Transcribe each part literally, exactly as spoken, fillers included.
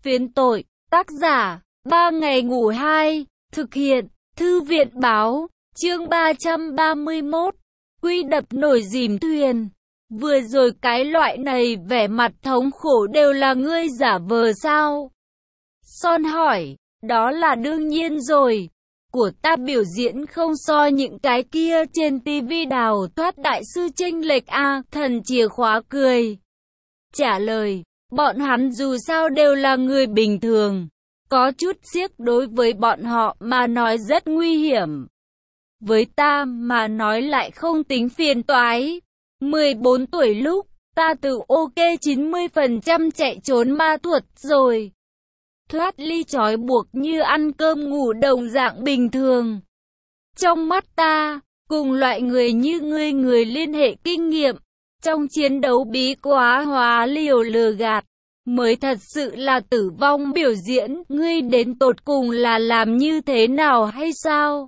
Phiến tội, tác giả, ba ngày ngủ hai, thực hiện, thư viện báo, chương ba trăm ba mươi mốt, quy đập nổi dìm thuyền. Vừa rồi cái loại này vẻ mặt thống khổ đều là ngươi giả vờ sao? Son hỏi, đó là đương nhiên rồi. Của ta biểu diễn không so những cái kia trên tivi đào thoát đại sư chênh lệch a. Thần chìa khóa cười. Trả lời, bọn hắn dù sao đều là người bình thường. Có chút xiếc đối với bọn họ mà nói rất nguy hiểm. Với ta mà nói lại không tính phiền toái. mười bốn tuổi lúc, ta tự ok chín mươi phần trăm chạy trốn ma thuật rồi. Thoát ly trói buộc như ăn cơm ngủ đồng dạng bình thường. Trong mắt ta, cùng loại người như ngươi người liên hệ kinh nghiệm, trong chiến đấu bí quá hóa liều lừa gạt, mới thật sự là tử vong biểu diễn. Ngươi đến tột cùng là làm như thế nào hay sao?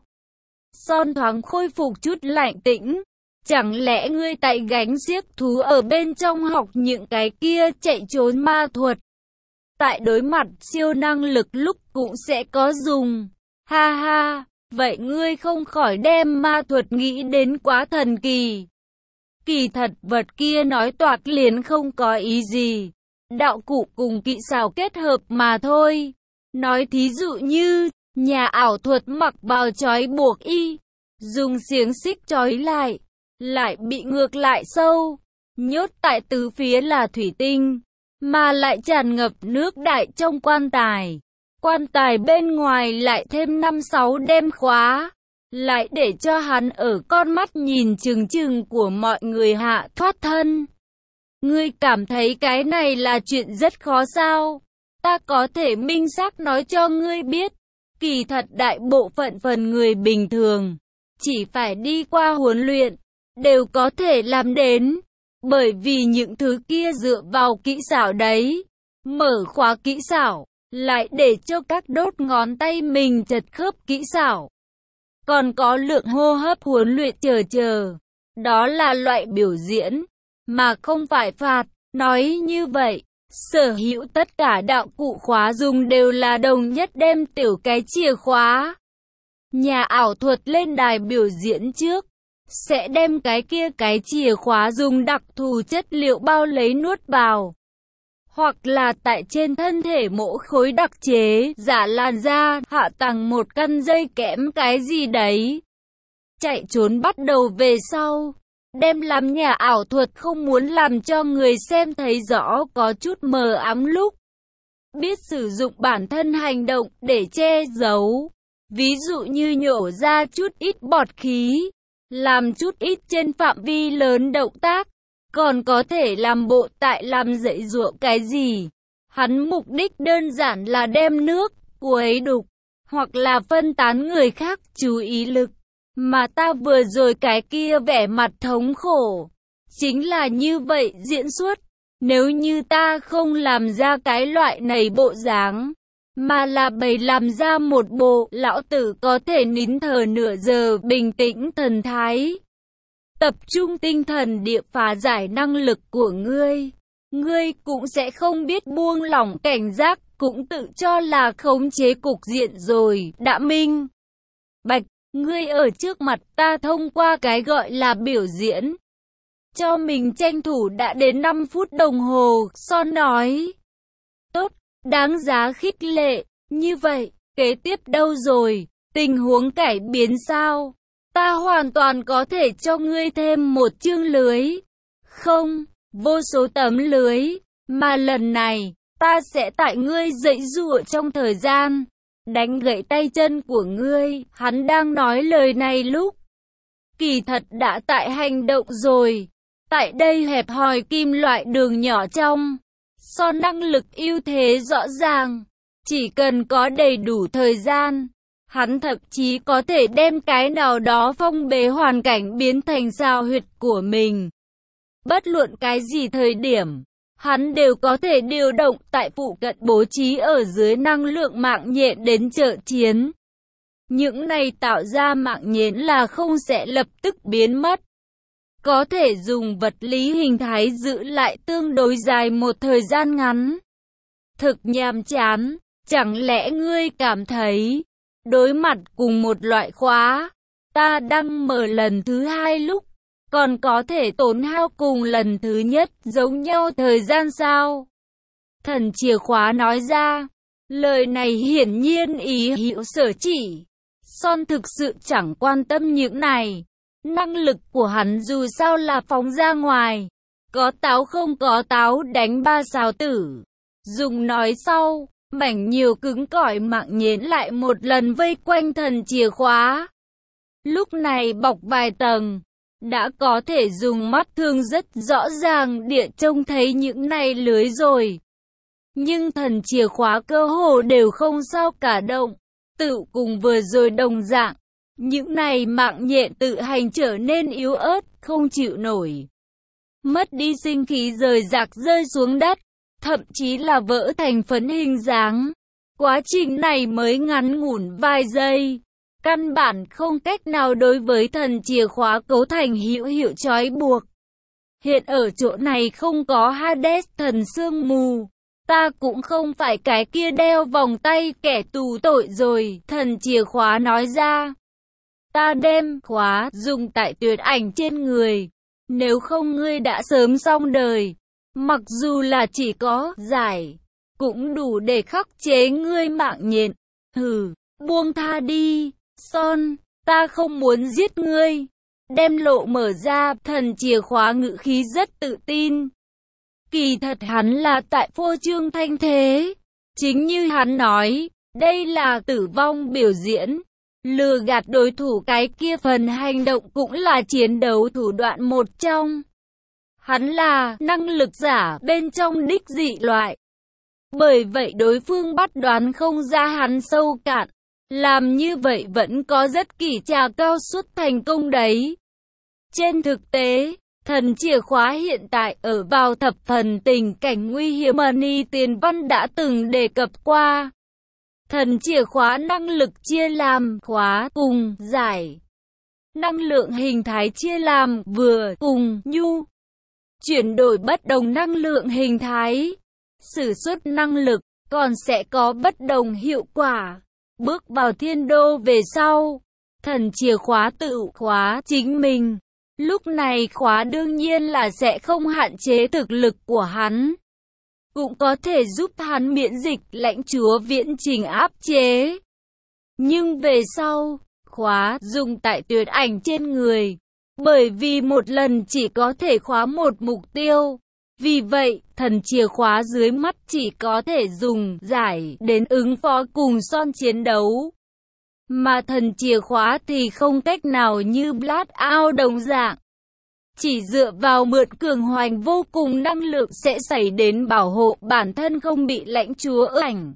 Son thoáng khôi phục chút lạnh tĩnh. Chẳng lẽ ngươi tại gánh xiếc thú ở bên trong học những cái kia chạy trốn ma thuật? Tại đối mặt siêu năng lực lúc cũng sẽ có dùng. Ha ha, vậy ngươi không khỏi đem ma thuật nghĩ đến quá thần kỳ. Kỳ thật vật kia nói toạc liền không có ý gì. Đạo cụ cùng kỹ xảo kết hợp mà thôi. Nói thí dụ như, nhà ảo thuật mặc bào trói buộc y, dùng xiềng xích trói lại, lại bị ngược lại sâu, nhốt tại tứ phía là thủy tinh, mà lại tràn ngập nước đại trong quan tài. Quan tài bên ngoài lại thêm năm sáu đêm khóa, lại để cho hắn ở con mắt nhìn chừng chừng của mọi người hạ thoát thân. Ngươi cảm thấy cái này là chuyện rất khó sao? Ta có thể minh xác nói cho ngươi biết, kỳ thật đại bộ phận phần người bình thường, chỉ phải đi qua huấn luyện, đều có thể làm đến. Bởi vì những thứ kia dựa vào kỹ xảo đấy, mở khóa kỹ xảo, lại để cho các đốt ngón tay mình chật khớp kỹ xảo. Còn có lượng hô hấp huấn luyện chờ chờ. Đó là loại biểu diễn, mà không phải phạt. Nói như vậy, sở hữu tất cả đạo cụ khóa dùng đều là đồng nhất đem tiểu cái chìa khóa. Nhà ảo thuật lên đài biểu diễn trước, sẽ đem cái kia cái chìa khóa dùng đặc thù chất liệu bao lấy nuốt vào. Hoặc là tại trên thân thể mỗ khối đặc chế, giả làn da, hạ tầng một căn dây kẽm cái gì đấy. Chạy trốn bắt đầu về sau. Đem làm nhà ảo thuật không muốn làm cho người xem thấy rõ có chút mờ ám lúc. Biết sử dụng bản thân hành động để che giấu. Ví dụ như nhổ ra chút ít bọt khí, làm chút ít trên phạm vi lớn động tác, còn có thể làm bộ tại làm dậy dụa cái gì. Hắn mục đích đơn giản là đem nước, quấy đục, hoặc là phân tán người khác chú ý lực. Mà ta vừa rồi cái kia vẻ mặt thống khổ, chính là như vậy diễn xuất. Nếu như ta không làm ra cái loại này bộ dáng, mà là bày làm ra một bộ, lão tử có thể nín thở nửa giờ bình tĩnh thần thái. Tập trung tinh thần địa phá giải năng lực của ngươi. Ngươi cũng sẽ không biết buông lỏng cảnh giác, cũng tự cho là khống chế cục diện rồi, đã minh. Bạch, ngươi ở trước mặt ta thông qua cái gọi là biểu diễn. Cho mình tranh thủ đã đến năm phút đồng hồ, Son nói. Tốt. Đáng giá khích lệ, như vậy, kế tiếp đâu rồi, tình huống cải biến sao? Ta hoàn toàn có thể cho ngươi thêm một chương lưới. Không, vô số tấm lưới, mà lần này, ta sẽ tại ngươi dãy dụa trong thời gian, đánh gãy tay chân của ngươi. Hắn đang nói lời này lúc, kỳ thật đã tại hành động rồi. Tại đây hẹp hòi kim loại đường nhỏ trong, Son năng lực ưu thế rõ ràng, chỉ cần có đầy đủ thời gian, hắn thậm chí có thể đem cái nào đó phong bế hoàn cảnh biến thành sao huyệt của mình. Bất luận cái gì thời điểm, hắn đều có thể điều động tại phụ cận bố trí ở dưới năng lượng mạng nhện đến trợ chiến. Những này tạo ra mạng nhện là không sẽ lập tức biến mất. Có thể dùng vật lý hình thái giữ lại tương đối dài một thời gian ngắn. thực nhàm chán. Chẳng lẽ ngươi cảm thấy, đối mặt cùng một loại khóa, ta đang mở lần thứ hai lúc, còn có thể tốn hao cùng lần thứ nhất giống nhau thời gian sao? Thần chìa khóa nói ra, lời này hiển nhiên ý hữu sở chỉ. Son thực sự chẳng quan tâm những này. Năng lực của hắn dù sao là phóng ra ngoài. Có táo không có táo đánh ba sao tử. Dùng nói sau, mảnh nhiều cứng cỏi mạng nhện lại một lần vây quanh thần chìa khóa. Lúc này bọc vài tầng, đã có thể dùng mắt thường rất rõ ràng địa trông thấy những này lưới rồi. Nhưng thần chìa khóa cơ hồ đều không sao cả động. Tự cùng vừa rồi đồng dạng, những này mạng nhện tự hành trở nên yếu ớt, không chịu nổi. Mất đi sinh khí rời rạc rơi xuống đất, thậm chí là vỡ thành phấn hình dáng. Quá trình này mới ngắn ngủn vài giây, căn bản không cách nào đối với thần chìa khóa cấu thành hữu hiệu trói buộc. Hiện ở chỗ này không có Hades thần sương mù. Ta cũng không phải cái kia đeo vòng tay kẻ tù tội rồi, thần chìa khóa nói ra. Ta đem khóa dùng tại tuyệt ảnh trên người, nếu không ngươi đã sớm xong đời. Mặc dù là chỉ có giải, cũng đủ để khắc chế ngươi mạng nhện. Hừ, buông tha đi, Son, ta không muốn giết ngươi. Đem lộ mở ra, thần chìa khóa ngữ khí rất tự tin. Kỳ thật hắn là tại phô trương thanh thế. Chính như hắn nói, đây là tử vong biểu diễn. Lừa gạt đối thủ cái kia phần hành động cũng là chiến đấu thủ đoạn một trong. Hắn là năng lực giả bên trong đích dị loại. Bởi vậy đối phương bắt đoán không ra hắn sâu cạn. Làm như vậy vẫn có rất kỳ trà cao suất thành công đấy. Trên thực tế, thần chìa khóa hiện tại ở vào thập phần tình cảnh nguy hiểm mà Ni Tiền Văn đã từng đề cập qua. Thần chìa khóa năng lực chia làm khóa cùng giải. Năng lượng hình thái chia làm vừa cùng nhu. Chuyển đổi bất đồng năng lượng hình thái. Sử xuất năng lực còn sẽ có bất đồng hiệu quả. Bước vào thiên đô về sau, thần chìa khóa tự khóa chính mình. Lúc này khóa đương nhiên là sẽ không hạn chế thực lực của hắn. Cũng có thể giúp hắn miễn dịch lãnh chúa viễn trình áp chế. Nhưng về sau, khóa dùng tại tuyệt ảnh trên người. Bởi vì một lần chỉ có thể khóa một mục tiêu. Vì vậy, thần chìa khóa dưới mắt chỉ có thể dùng giải đến ứng phó cùng Son chiến đấu. Mà thần chìa khóa thì không cách nào như Blood Out đồng dạng. Chỉ dựa vào mượn cường hoành vô cùng năng lượng sẽ xảy đến bảo hộ bản thân không bị lãnh chúa ảnh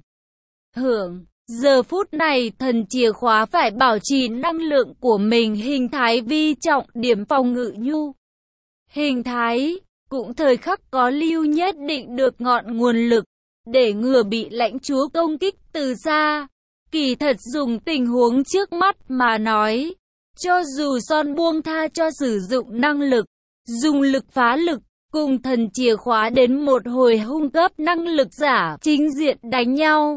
hưởng. Giờ phút này thần chìa khóa phải bảo trì năng lượng của mình hình thái vi trọng điểm phòng ngự nhu. Hình thái cũng thời khắc có lưu nhất định được ngọn nguồn lực để ngừa bị lãnh chúa công kích từ xa. Kỳ thật dùng tình huống trước mắt mà nói, cho dù Son buông tha cho sử dụng năng lực, dùng lực phá lực, cùng thần chìa khóa đến một hồi hung cấp năng lực giả chính diện đánh nhau.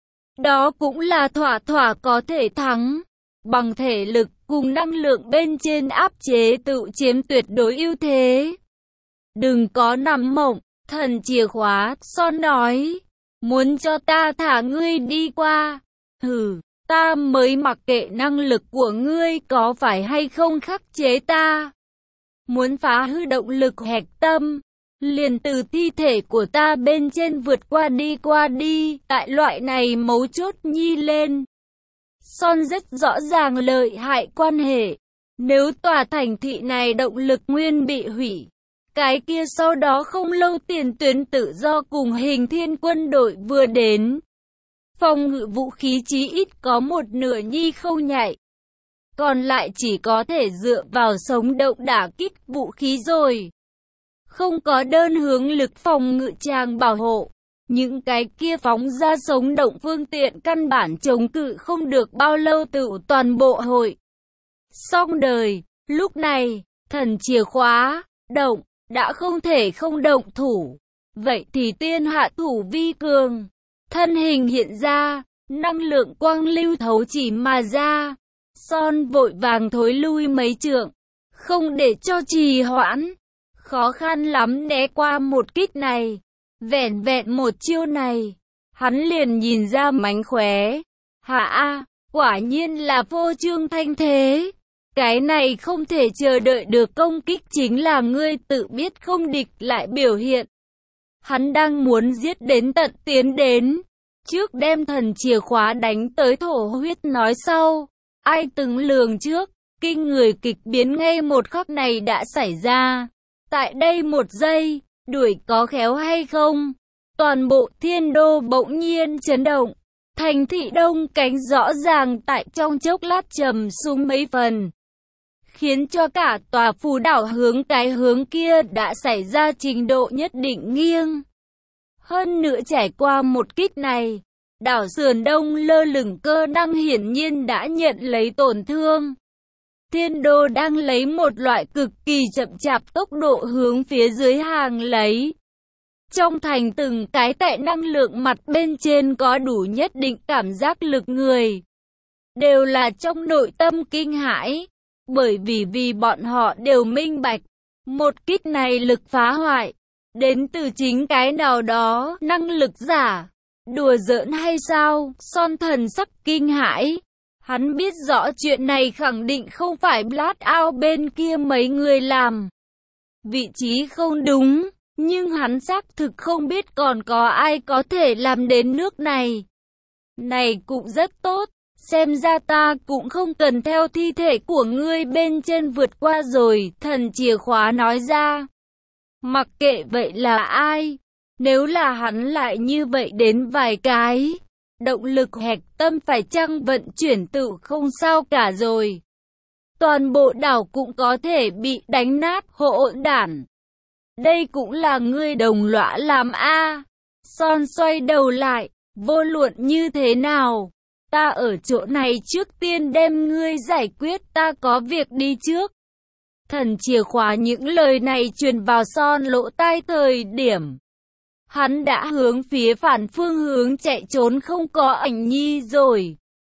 Đó cũng là thỏa thỏa có thể thắng. Bằng thể lực cùng năng lượng bên trên áp chế tự chiếm tuyệt đối ưu thế. Đừng có nằm mộng, thần chìa khóa, Son nói. Muốn cho ta thả ngươi đi qua. Hừ, ta mới mặc kệ năng lực của ngươi có phải hay không khắc chế ta. Muốn phá hư động lực hạch tâm, liền từ thi thể của ta bên trên vượt qua đi qua đi, tại loại này mấu chốt nhi lên. Son rất rõ ràng lợi hại quan hệ. Nếu tòa thành thị này động lực nguyên bị hủy, cái kia sau đó không lâu tiền tuyến tự do cùng hình thiên quân đội vừa đến. Phòng ngự vũ khí chí ít có một nửa nhi không nhạy. Còn lại chỉ có thể dựa vào sống động đả kích vũ khí rồi. Không có đơn hướng lực phòng ngự tràng bảo hộ. Những cái kia phóng ra sống động phương tiện căn bản chống cự không được bao lâu tự toàn bộ hội. Xong đời, lúc này, thần chìa khóa, động, đã không thể không động thủ. Vậy thì tiên hạ thủ vi cường. Thân hình hiện ra, năng lượng quang lưu thấu chỉ mà ra. Son vội vàng thối lui mấy trượng, không để cho trì hoãn. Khó khăn lắm né qua một kích này. Vẻn vẹn một chiêu này, hắn liền nhìn ra mánh khóe. Hả a, quả nhiên là phô trương thanh thế. Cái này không thể chờ đợi được công kích chính là ngươi tự biết không địch lại biểu hiện. Hắn đang muốn giết đến tận tiến đến. Trước đem thần chìa khóa đánh tới thổ huyết nói sau. Ai từng lường trước, kinh người kịch biến ngay một khắc này đã xảy ra. Tại đây một giây, đuổi có khéo hay không? Toàn bộ thiên đô bỗng nhiên chấn động. Thành thị đông cánh rõ ràng tại trong chốc lát trầm xuống mấy phần. Khiến cho cả tòa phù đảo hướng cái hướng kia đã xảy ra trình độ nhất định nghiêng. Hơn nữa trải qua một kích này, đảo sườn đông lơ lửng cơ năng hiển nhiên đã nhận lấy tổn thương. Thiên đô đang lấy một loại cực kỳ chậm chạp tốc độ hướng phía dưới hàng lấy. Trong thành từng cái tại năng lượng mặt bên trên có đủ nhất định cảm giác lực người. Đều là trong nội tâm kinh hãi. Bởi vì vì bọn họ đều minh bạch. Một kích này lực phá hoại. Đến từ chính cái nào đó năng lực giả. Đùa giỡn hay sao? Son thần sắc kinh hãi. Hắn biết rõ chuyện này khẳng định không phải Blackout bên kia mấy người làm. Vị trí không đúng. Nhưng hắn xác thực không biết còn có ai có thể làm đến nước này. Này cũng rất tốt. Xem ra ta cũng không cần theo thi thể của ngươi bên trên vượt qua rồi. Thần chìa khóa nói ra. Mặc kệ vậy là ai. Nếu là hắn lại như vậy đến vài cái. Động lực hạch tâm phải chăng vận chuyển tự không sao cả rồi. Toàn bộ đảo cũng có thể bị đánh nát hỗn đản. Đây cũng là ngươi đồng lõa làm a. Son xoay đầu lại, vô luận như thế nào, ta ở chỗ này trước tiên đem ngươi giải quyết, ta có việc đi trước. Thần chìa khóa những lời này truyền vào Son lỗ tai thời điểm. Hắn đã hướng phía phản phương hướng chạy trốn không có ảnh nhi rồi.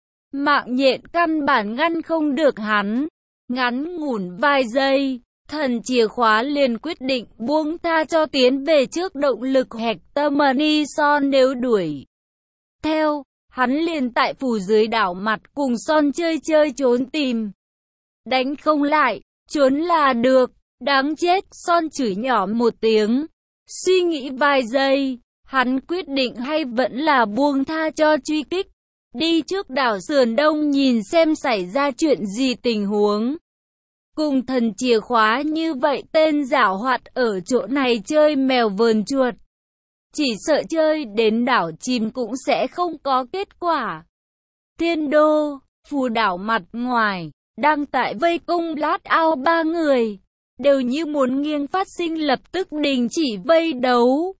Mạng nhện căn bản ngăn không được hắn. Ngắn ngủn vài giây. Thần chìa khóa liền quyết định buông tha cho tiến về trước động lực hạch tâm Money Son nếu đuổi theo, hắn liền tại phủ dưới đảo mặt cùng Son chơi chơi trốn tìm. Đánh không lại, trốn là được, đáng chết, Son chửi nhỏ một tiếng. Suy nghĩ vài giây, hắn quyết định hay vẫn là buông tha cho truy kích. Đi trước đảo sườn đông nhìn xem xảy ra chuyện gì tình huống. Cùng thần chìa khóa như vậy tên giảo hoạt ở chỗ này chơi mèo vờn chuột. Chỉ sợ chơi đến đảo chìm cũng sẽ không có kết quả. Thiên đô, phù đảo mặt ngoài, đang tại vây công Blackout ba người. Đều như muốn nghiêng phát sinh lập tức đình chỉ vây đấu.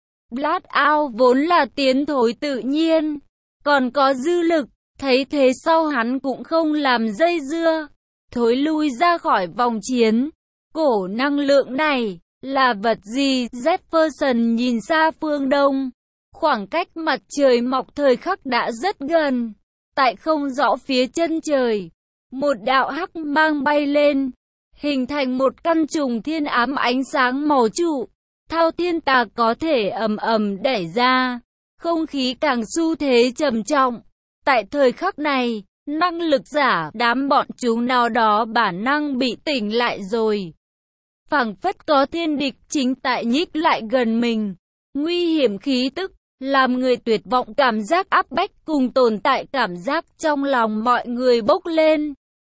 Blackout vốn là tiến thối tự nhiên, còn có dư lực, thấy thế sau hắn cũng không làm dây dưa. Thối lui ra khỏi vòng chiến. Cổ năng lượng này là vật gì? Jefferson nhìn xa phương đông. Khoảng cách mặt trời mọc thời khắc đã rất gần. Tại không rõ phía chân trời, một đạo hắc mang bay lên, hình thành một căn trùng thiên ám ánh sáng màu trụ. Thao thiên tà có thể ầm ầm đẩy ra. Không khí càng xu thế trầm trọng. Tại thời khắc này, năng lực giả, đám bọn chúng nào đó bản năng bị tỉnh lại rồi. Phảng phất có thiên địch chính tại nhích lại gần mình. Nguy hiểm khí tức, làm người tuyệt vọng cảm giác áp bách cùng tồn tại cảm giác trong lòng mọi người bốc lên.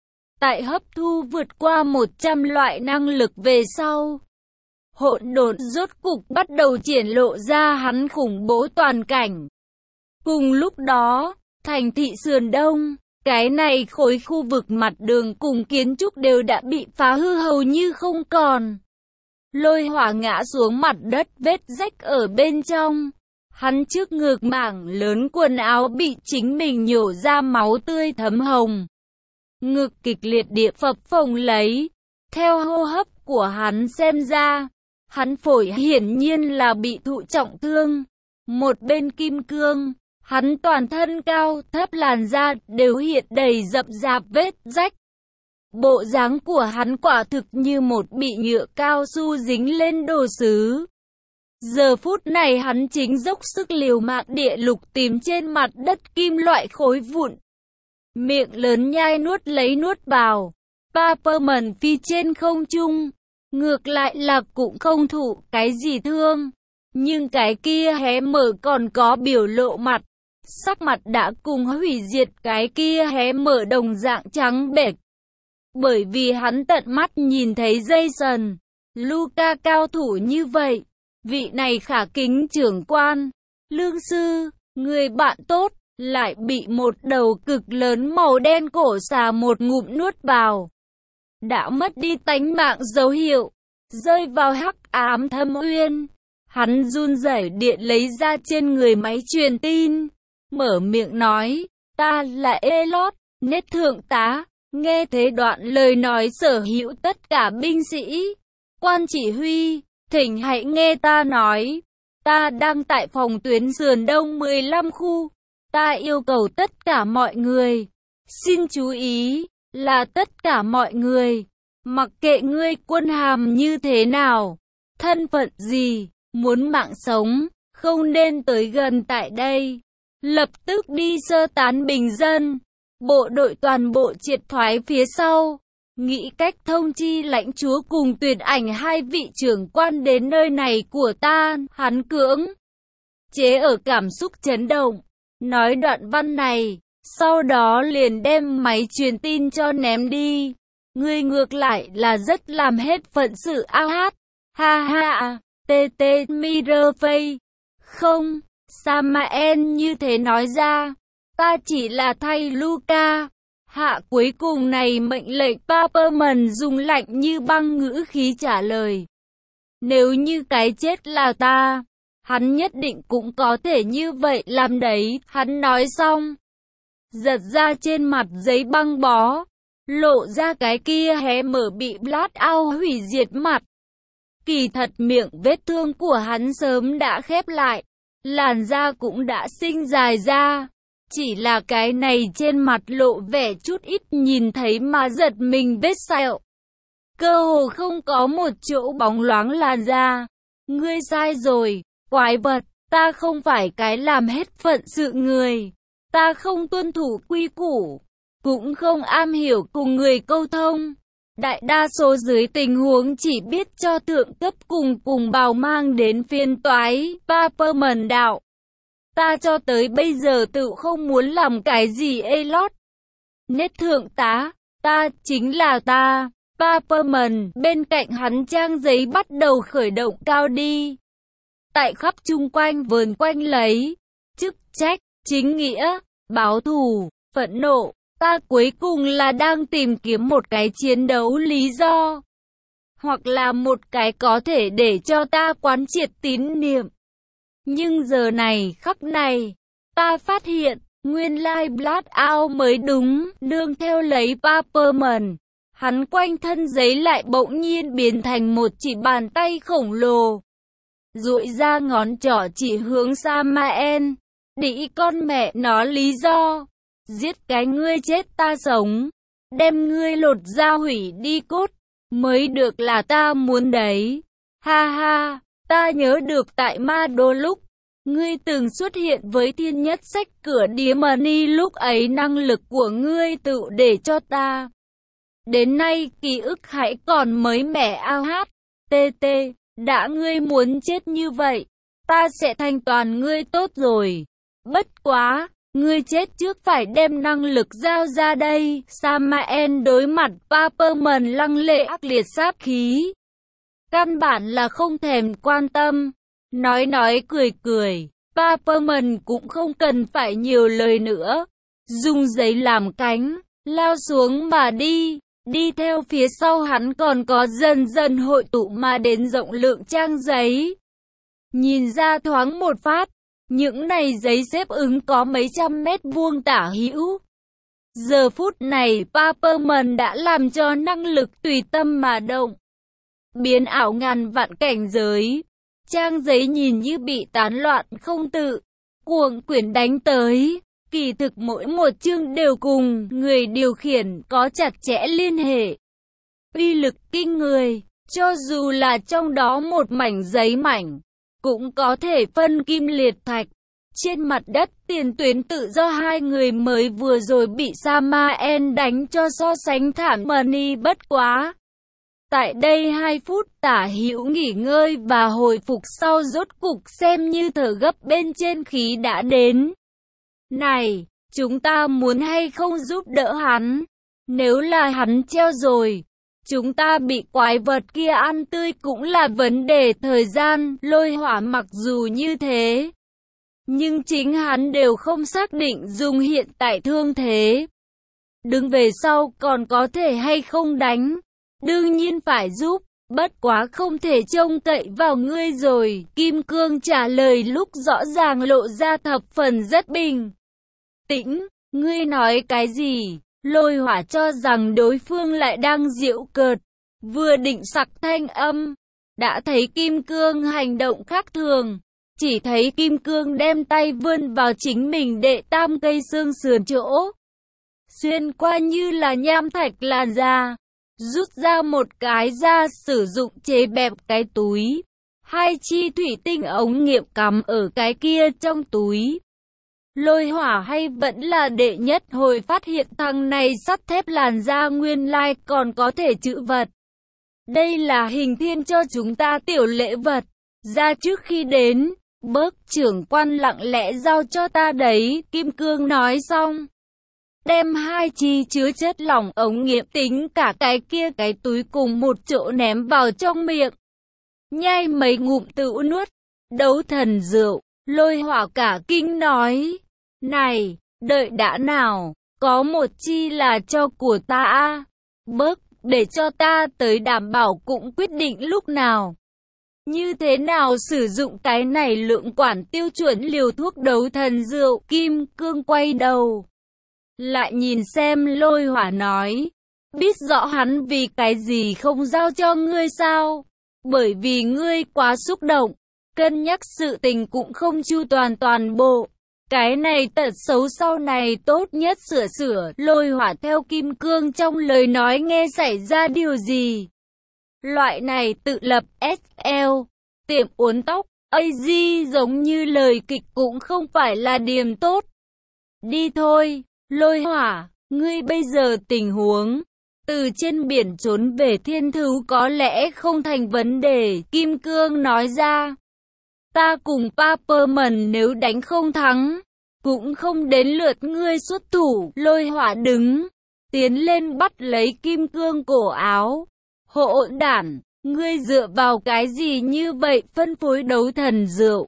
Tại hấp thu vượt qua một trăm loại năng lực về sau. Hỗn độn rốt cục bắt đầu triển lộ ra hắn khủng bố toàn cảnh. Cùng lúc đó, thành thị sườn đông. Cái này khối khu vực mặt đường cùng kiến trúc đều đã bị phá hư hầu như không còn. Lôi hỏa ngã xuống mặt đất, vết rách ở bên trong. Hắn trước ngực mảng lớn quần áo bị chính mình nhổ ra máu tươi thấm hồng. Ngực kịch liệt địa phập phồng lấy. Theo hô hấp của hắn xem ra, hắn phổi hiển nhiên là bị thụ trọng thương. Một bên kim cương, hắn toàn thân cao thấp, làn da đều hiện đầy rậm rạp vết rách. Bộ dáng của hắn quả thực như một bị nhựa cao su dính lên đồ sứ. Giờ phút này hắn chính dốc sức liều mạng địa lục tìm trên mặt đất kim loại khối vụn. Miệng lớn nhai nuốt lấy nuốt vào. Paperman phi trên không trung. Ngược lại là cũng không thụ cái gì thương. Nhưng cái kia hé mở còn có biểu lộ mặt. Sắc mặt đã cùng hủy diệt cái kia hé mở đồng dạng trắng bệch. Bởi vì hắn tận mắt nhìn thấy Jason, Luca cao thủ như vậy. Vị này khả kính trưởng quan, lương sư, người bạn tốt, lại bị một đầu cực lớn màu đen cổ xà một ngụm nuốt vào. Đã mất đi tánh mạng dấu hiệu, rơi vào hắc ám thâm uyên. Hắn run rẩy điện lấy ra trên người máy truyền tin, mở miệng nói, ta là Elot, Nết thượng tá. Nghe thế đoạn lời nói sở hữu tất cả binh sĩ, quan chỉ huy, thỉnh hãy nghe ta nói. Ta đang tại phòng tuyến sườn đông mười lăm khu. Ta yêu cầu tất cả mọi người, xin chú ý, là tất cả mọi người, mặc kệ ngươi quân hàm như thế nào, thân phận gì, muốn mạng sống, không nên tới gần tại đây. Lập tức đi sơ tán bình dân. Bộ đội toàn bộ triệt thoái phía sau, nghĩ cách thông chi lãnh chúa cùng Tuyệt Ảnh hai vị trưởng quan đến nơi này của ta. Hắn cưỡng chế ở cảm xúc chấn động, nói đoạn văn này, sau đó liền đem máy truyền tin cho ném đi. Ngươi ngược lại là rất làm hết phận sự ao hát. Ha ha, tê tê Mirafay. Không, Samael như thế nói ra. Ta chỉ là thay Luca. Hạ cuối cùng này mệnh lệnh. Paperman dùng lạnh như băng ngữ khí trả lời. Nếu như cái chết là ta, hắn nhất định cũng có thể như vậy làm đấy. Hắn nói xong, giật ra trên mặt giấy băng bó, lộ ra cái kia hé mở bị blast out hủy diệt mặt. Kỳ thật miệng vết thương của hắn sớm đã khép lại, làn da cũng đã sinh dài ra. Chỉ là cái này trên mặt lộ vẻ chút ít nhìn thấy mà giật mình vết sẹo. Cơ hồ không có một chỗ bóng loáng làn da. Ngươi sai rồi, quái vật, ta không phải cái làm hết phận sự người. Ta không tuân thủ quy củ, cũng không am hiểu cùng người câu thông. Đại đa số dưới tình huống chỉ biết cho thượng cấp cùng cùng bào mang đến phiên toái. Paperman đạo. Ta cho tới bây giờ tự không muốn làm cái gì Elot. Nết thượng tá, ta chính là ta. Paperman bên cạnh hắn trang giấy bắt đầu khởi động cao đi. Tại khắp chung quanh vờn quanh lấy chức trách, chính nghĩa, báo thù, phẫn nộ. Ta cuối cùng là đang tìm kiếm một cái chiến đấu lý do, hoặc là một cái có thể để cho ta quán triệt tín niệm. Nhưng giờ này khắc này, ta phát hiện, nguyên lai blast out mới đúng. Nương theo lấy Paperman, hắn quanh thân giấy lại bỗng nhiên biến thành một chỉ bàn tay khổng lồ, duỗi ra ngón trỏ chỉ hướng Samael. Đĩ con mẹ nó lý do, giết cái ngươi chết ta sống, đem ngươi lột da hủy đi cốt, mới được là ta muốn đấy. Ha ha, ta nhớ được tại Ma Đô lúc ngươi từng xuất hiện với thiên nhất sách cửa đĩa money, lúc ấy năng lực của ngươi tự để cho ta đến nay ký ức hãy còn mới mẻ. Ao hát, tê tê, đã ngươi muốn chết như vậy, ta sẽ thanh toàn ngươi tốt rồi. Bất quá, ngươi chết trước phải đem năng lực giao ra đây. Samael đối mặt Paperman lăng lệ ác liệt sát khí, căn bản là không thèm quan tâm. Nói nói cười cười, Paperman cũng không cần phải nhiều lời nữa. Dùng giấy làm cánh, lao xuống mà đi. Đi theo phía sau hắn còn có dần dần hội tụ mà đến rộng lượng trang giấy. Nhìn ra thoáng một phát, những này giấy xếp ứng có mấy trăm mét vuông tả hữu. Giờ phút này Paperman đã làm cho năng lực tùy tâm mà động, biến ảo ngàn vạn cảnh giới. Trang giấy nhìn như bị tán loạn không tự cuồng quyển đánh tới. Kỳ thực mỗi một chương đều cùng người điều khiển có chặt chẽ liên hệ. Uy lực kinh người, cho dù là trong đó một mảnh giấy mảnh, cũng có thể phân kim liệt thạch. Trên mặt đất tiền tuyến tự do hai người mới vừa rồi bị Samael đánh cho so sánh thảm mani bất quá. Tại đây hai phút tả hữu nghỉ ngơi và hồi phục sau rốt cục xem như thở gấp bên trên khí đã đến. Này, chúng ta muốn hay không giúp đỡ hắn? Nếu là hắn treo rồi, chúng ta bị quái vật kia ăn tươi cũng là vấn đề thời gian. Lôi Hỏa mặc dù như thế, nhưng chính hắn đều không xác định dùng hiện tại thương thế. Đứng về sau còn có thể hay không đánh? Đương nhiên phải giúp, bất quá không thể trông cậy vào ngươi rồi. Kim Cương trả lời lúc rõ ràng lộ ra thập phần rất bình tĩnh. Ngươi nói cái gì? Lôi Hỏa cho rằng đối phương lại đang giễu cợt, vừa định sặc thanh âm, đã thấy Kim Cương hành động khác thường. Chỉ thấy Kim Cương đem tay vươn vào chính mình đệ tam cây xương sườn chỗ, xuyên qua như là nham thạch làn da, rút ra một cái ra sử dụng chế bẹp cái túi. Hai chi thủy tinh ống nghiệm cắm ở cái kia trong túi. Lôi Hỏa hay vẫn là đệ nhất hồi phát hiện thằng này sắt thép làn da nguyên lai còn có thể trữ vật. Đây là Hình Thiên cho chúng ta tiểu lễ vật. Ra trước khi đến, Bớt trưởng quan lặng lẽ giao cho ta đấy. Kim Cương nói xong, đem hai chi chứa chất lỏng ống nghiệm tính cả cái kia cái túi cùng một chỗ ném vào trong miệng. Nhai mấy ngụm tự nuốt. Đấu thần rượu. Lôi Hỏa cả kinh nói, này, đợi đã nào, có một chi là cho của ta a. Bớt, để cho ta tới đảm bảo cũng quyết định lúc nào. Như thế nào sử dụng cái này lượng quản tiêu chuẩn liều thuốc đấu thần rượu? Kim Cương quay đầu lại nhìn xem Lôi Hỏa nói, biết rõ hắn vì cái gì không giao cho ngươi sao? Bởi vì ngươi quá xúc động, cân nhắc sự tình cũng không chu toàn toàn bộ. Cái này tật xấu sau này tốt nhất sửa sửa. Lôi Hỏa theo Kim Cương trong lời nói nghe xảy ra điều gì. Loại này tự lập ét lờ, tiệm uốn tóc, a giê giống như lời kịch cũng không phải là điểm tốt. Đi thôi, Lôi Hỏa, ngươi bây giờ tình huống từ trên biển trốn về thiên thú có lẽ không thành vấn đề. Kim Cương nói ra, ta cùng Paperman nếu đánh không thắng, cũng không đến lượt ngươi xuất thủ. Lôi Hỏa đứng, tiến lên bắt lấy Kim Cương cổ áo. Hỗn đản, ngươi dựa vào cái gì như vậy phân phối đấu thần rượu?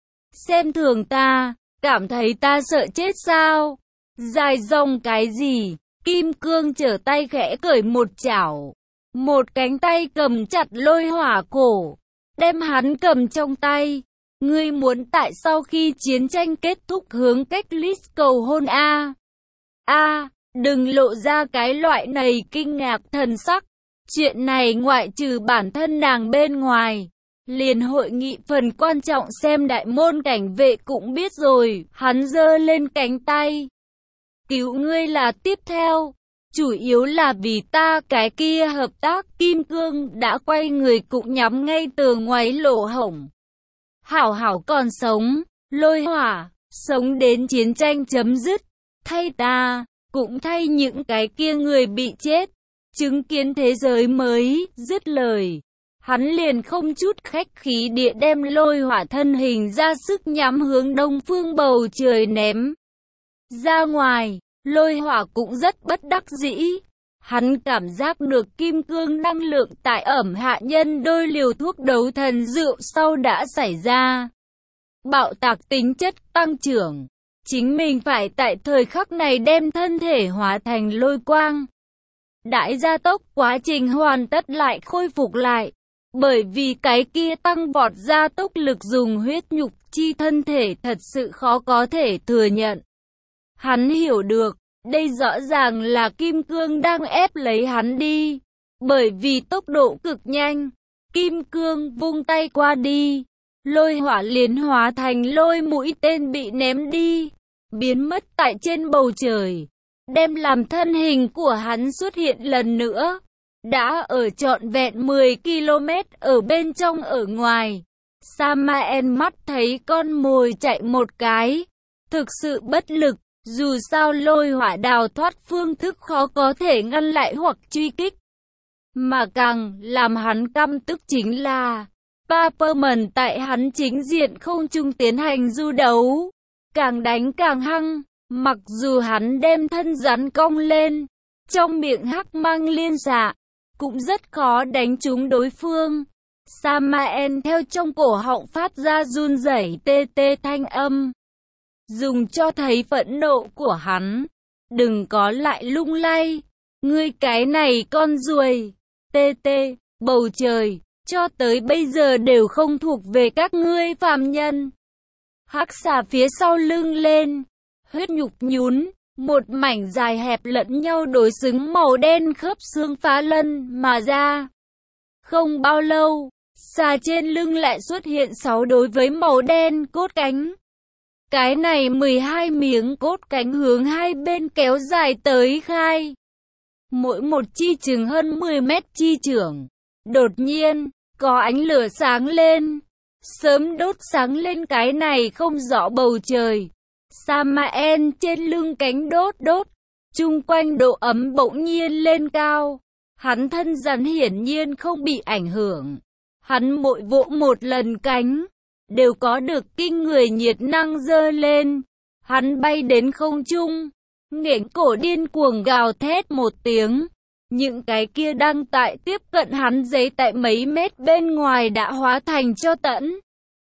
Xem thường ta, cảm thấy ta sợ chết sao? Dài dòng cái gì? Kim Cương trở tay khẽ cởi một chảo, một cánh tay cầm chặt Lôi Hỏa cổ, đem hắn cầm trong tay. Ngươi muốn tại sau khi chiến tranh kết thúc hướng cách list cầu hôn a? A, đừng lộ ra cái loại này kinh ngạc thần sắc. Chuyện này ngoại trừ bản thân nàng bên ngoài, liền hội nghị phần quan trọng xem đại môn cảnh vệ cũng biết rồi. Hắn giơ lên cánh tay, cứu ngươi là tiếp theo, chủ yếu là vì ta cái kia hợp tác. Kim Cương đã quay người cũng nhắm ngay từ ngoài lỗ hổng. Hảo hảo còn sống, Lôi Hỏa, sống đến chiến tranh chấm dứt, thay ta, cũng thay những cái kia người bị chết, chứng kiến thế giới mới. Dứt lời, hắn liền không chút khách khí địa đem Lôi Hỏa thân hình ra sức nhắm hướng đông phương bầu trời ném ra ngoài. Lôi Hỏa cũng rất bất đắc dĩ. Hắn cảm giác được Kim Cương năng lượng tại ẩm hạ nhân đôi liều thuốc đấu thần rượu sau đã xảy ra bạo tạc tính chất tăng trưởng. Chính mình phải tại thời khắc này đem thân thể hóa thành lôi quang. Đại gia tốc quá trình hoàn tất lại khôi phục lại. Bởi vì cái kia tăng vọt gia tốc lực dùng huyết nhục chi thân thể thật sự khó có thể thừa nhận. Hắn hiểu được, đây rõ ràng là Kim Cương đang ép lấy hắn đi. Bởi vì tốc độ cực nhanh, Kim Cương vung tay qua đi, Lôi hỏa liền hóa thành lôi mũi tên bị ném đi, biến mất tại trên bầu trời, đem làm thân hình của hắn xuất hiện lần nữa. Đã ở trọn vẹn mười ki lô mét ở bên trong ở ngoài. Samael mắt thấy con mồi chạy một cái, thực sự bất lực, dù sao lôi hỏa đào thoát phương thức khó có thể ngăn lại hoặc truy kích. Mà càng làm hắn căm tức chính là Paperman tại hắn chính diện không trung tiến hành du đấu, càng đánh càng hăng, mặc dù hắn đem thân rắn cong lên, trong miệng hắc mang liên xạ, cũng rất khó đánh trúng đối phương. Samael theo trong cổ họng phát ra run rẩy tê tê thanh âm, dùng cho thấy phẫn nộ của hắn. Đừng có lại lung lay, ngươi cái này con ruồi, tê tê, bầu trời, cho tới bây giờ đều không thuộc về các ngươi phàm nhân. Hắc xà phía sau lưng lên, huyết nhục nhún, một mảnh dài hẹp lẫn nhau đối xứng màu đen khớp xương phá lân mà ra. Không bao lâu, xà trên lưng lại xuất hiện sáu đối với màu đen cốt cánh. Cái này mười hai miếng cốt cánh hướng hai bên kéo dài tới khai. Mỗi một chi chừng hơn mười mét chi trưởng. Đột nhiên, có ánh lửa sáng lên, sớm đốt sáng lên cái này không rõ bầu trời. Samael trên lưng cánh đốt đốt, chung quanh độ ấm bỗng nhiên lên cao. Hắn thân rắn hiển nhiên không bị ảnh hưởng. Hắn mỗi vỗ một lần cánh, đều có được kinh người nhiệt năng dơ lên. Hắn bay đến không trung, nghển cổ điên cuồng gào thét một tiếng. Những cái kia đang tại tiếp cận hắn giấy tại mấy mét bên ngoài đã hóa thành cho tẫn.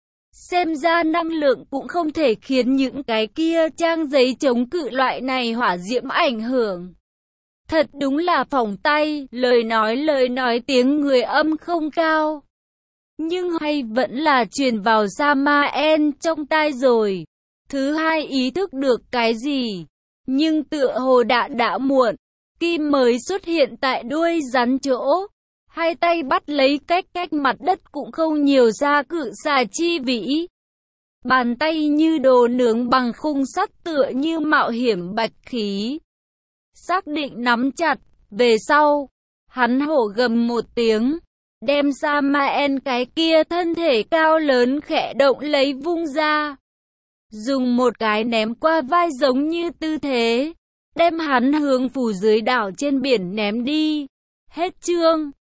Xem ra năng lượng cũng không thể khiến những cái kia trang giấy chống cự loại này hỏa diễm ảnh hưởng. Thật đúng là phỏng tay, lời nói lời nói tiếng người âm không cao. Nhưng hay vẫn là truyền vào Samael trong tai rồi. Thứ hai ý thức được cái gì, nhưng tựa hồ đã đã muộn. Kim mới xuất hiện tại đuôi rắn chỗ, hai tay bắt lấy cách cách mặt đất cũng không nhiều ra cự xà chi vĩ. Bàn tay như đồ nướng bằng khung sắt tựa như mạo hiểm bạch khí. Xác định nắm chặt, về sau, hắn hổ gầm một tiếng, đem Samael cái kia thân thể cao lớn khẽ động lấy vung ra. Dùng một cái ném qua vai giống như tư thế, đem hắn hướng phủ dưới đảo trên biển ném đi. Hết chương.